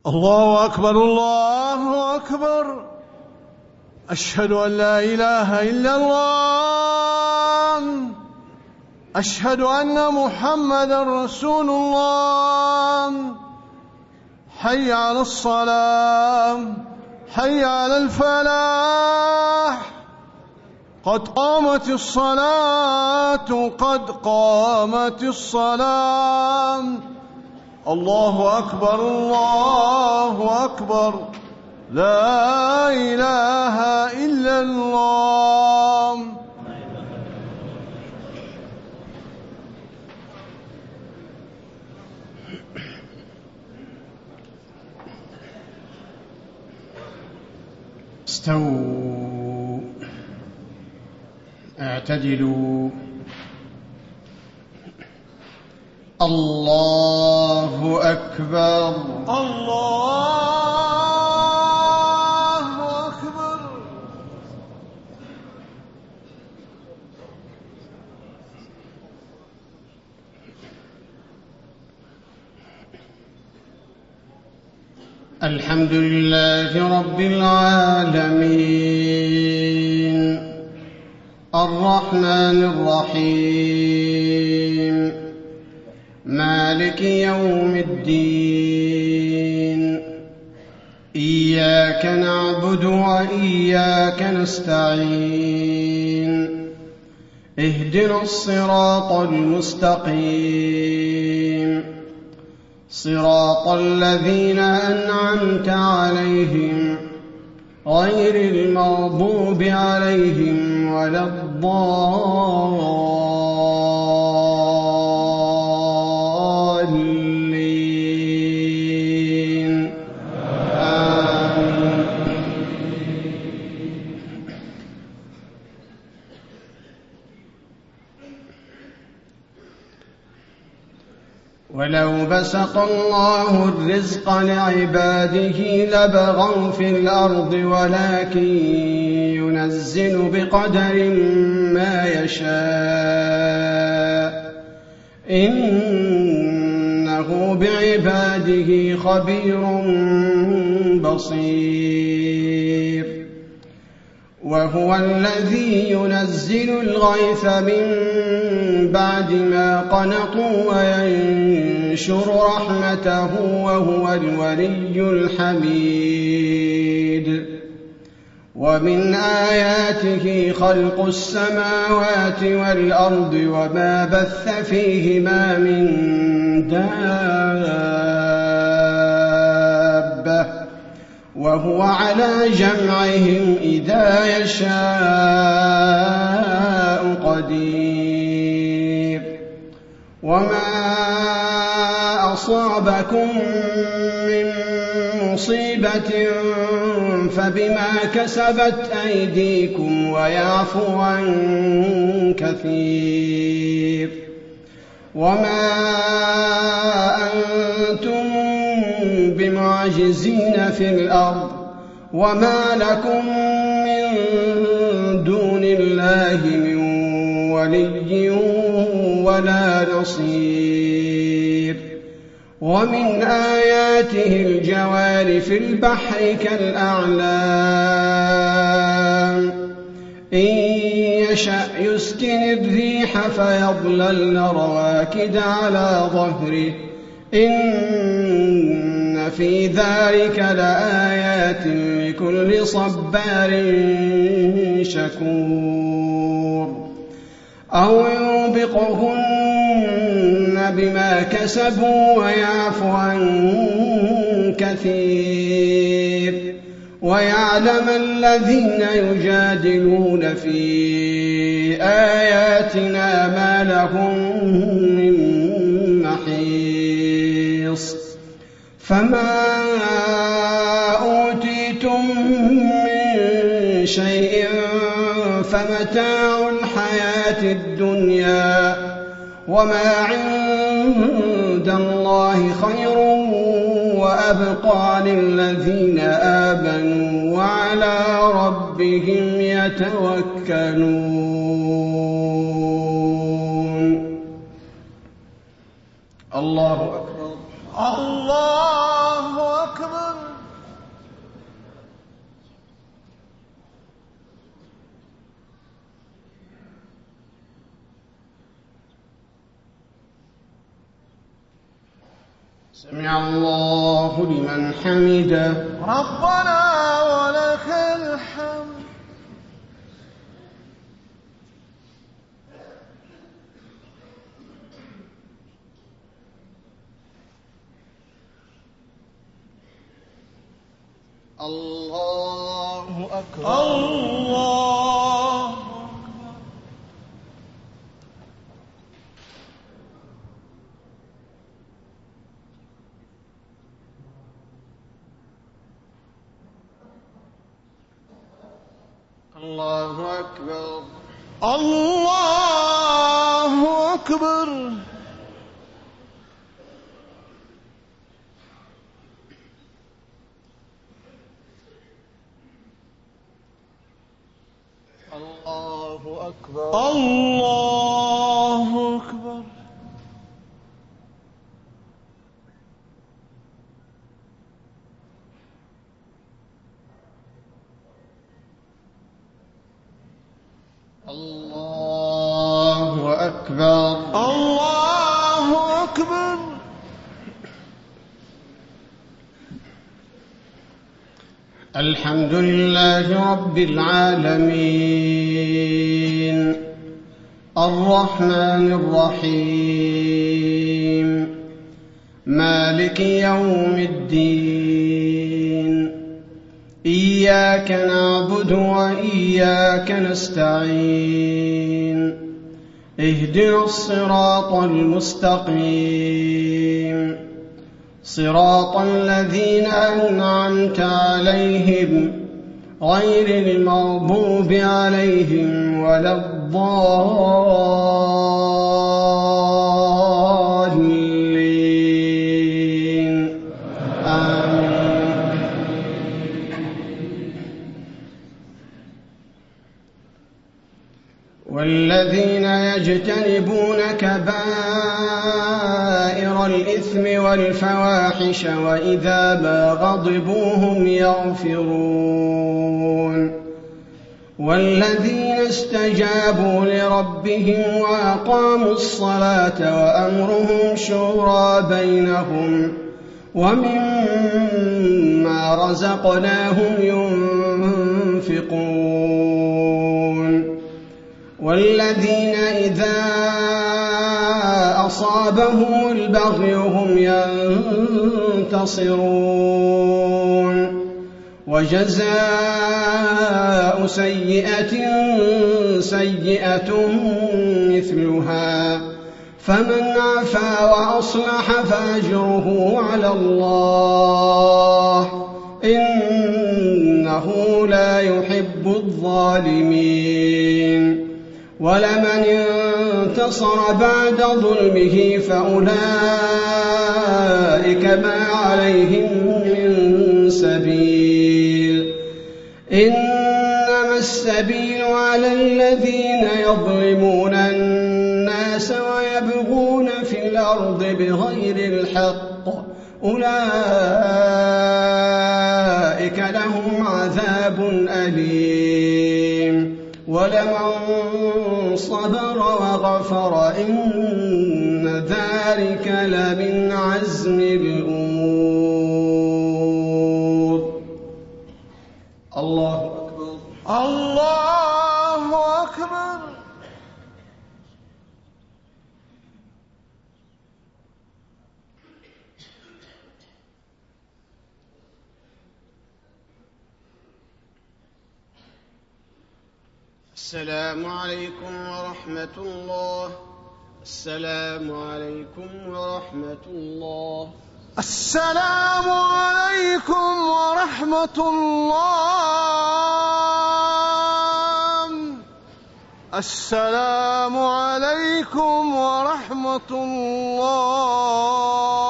الله أكبر الله أكبر. أشهد أن لا إله إلا الله. أشهد أن محمدا رسول الله. حي على الصلاة، حي على الفلاح. قد قامت الصلاة، قد قامت الصلاة. الله أكبر الله أكبر. لا إله إلا الله. استووا، اعتدلوا. الله أكبر الله أكبر. الحمد لله رب العالمين، الرحمن الرحيم، مالك يوم الدين. إياك نعبد وإياك نستعين. اهدنا الصراط المستقيم، صراط الذين أنعمت عليهم غير المغضوب عليهم ولا الضالين. آمين. ولو بسط الله الرزق لعباده لبغوا في الأرض، ولكن ينزل بقدر ما يشاء، إنه بعباده خبير بصير. وهو الذي ينزل الغيث من بعد ما قنطوا وينشر رحمته، وهو الولي الحميد. ومن آياته خلق السماوات والأرض وما بث فيهما من دابة، وهو على جمعهم إذا يشاء قدير. وما أصابكم من مصيبة فبما كسبت أيديكم ويعفو عن كثير. وما أنتم بمعجزين في الأرض، وما لكم من دون الله من ولي ولا نصير. ومن آياته الجوار في البحر كالأعلام، إن يشأ يسكن الريح فيظللن رواكد على ظهره، إن في ذلك لآيات لكل صبار شكور. أو يوبقهن بما كسبوا ويعفو عن كثير، ويعلم الذين يجادلون في آياتنا ما لهم من محيص. فما أوتيتم من شيء فمتاع الحياة الدنيا، وما عند الله خير وأبقى للذين آمنوا وعلى ربهم يتوكلون. الله أكبر الله أكبر. سمع الله لمن حمده ربنا ولك الحمد. الله أكبر. الله الله أكبر. الله أكبر. الله أكبر. الله أكبر. الله أكبر. الله أكبر. الحمد لله رب العالمين الرحمن الرحيم مالك يوم الدين إياك نعبد وإياك نستعين اهدنا الصراط المستقيم صراط الذين أنعمت عليهم غير المغضوب عليهم ولا الضالين آمين. والذين يجتنبون كبائر الإثم والفواحش وإذا ما غضبوا هم يغفرون والذين استجابوا لربهم وأقاموا الصلاة وأمرهم شورى بينهم ومما رزقناهم ينفقون والذين إذا أصابهم البغي هم ينتصرون وجزاء سيئة سيئة مثلها فمن عفا وأصلح فأجره على الله إنه لا يحب الظالمين ولمن انتصر بعد ظلمه فأولئك ما عليهم من سبيل إنما السبيل على الذين يظلمون الناس ويبغون في الأرض بغير الحق أولئك لهم عذاب أليم ولمن صبر وغفر إن ذلك لمن عزم الأمور. الله أكبر. الله أكبر. السلام عليكم ورحمة الله. السلام عليكم ورحمة الله. السلام عليكم ورحمة الله. السلام عليكم ورحمة الله.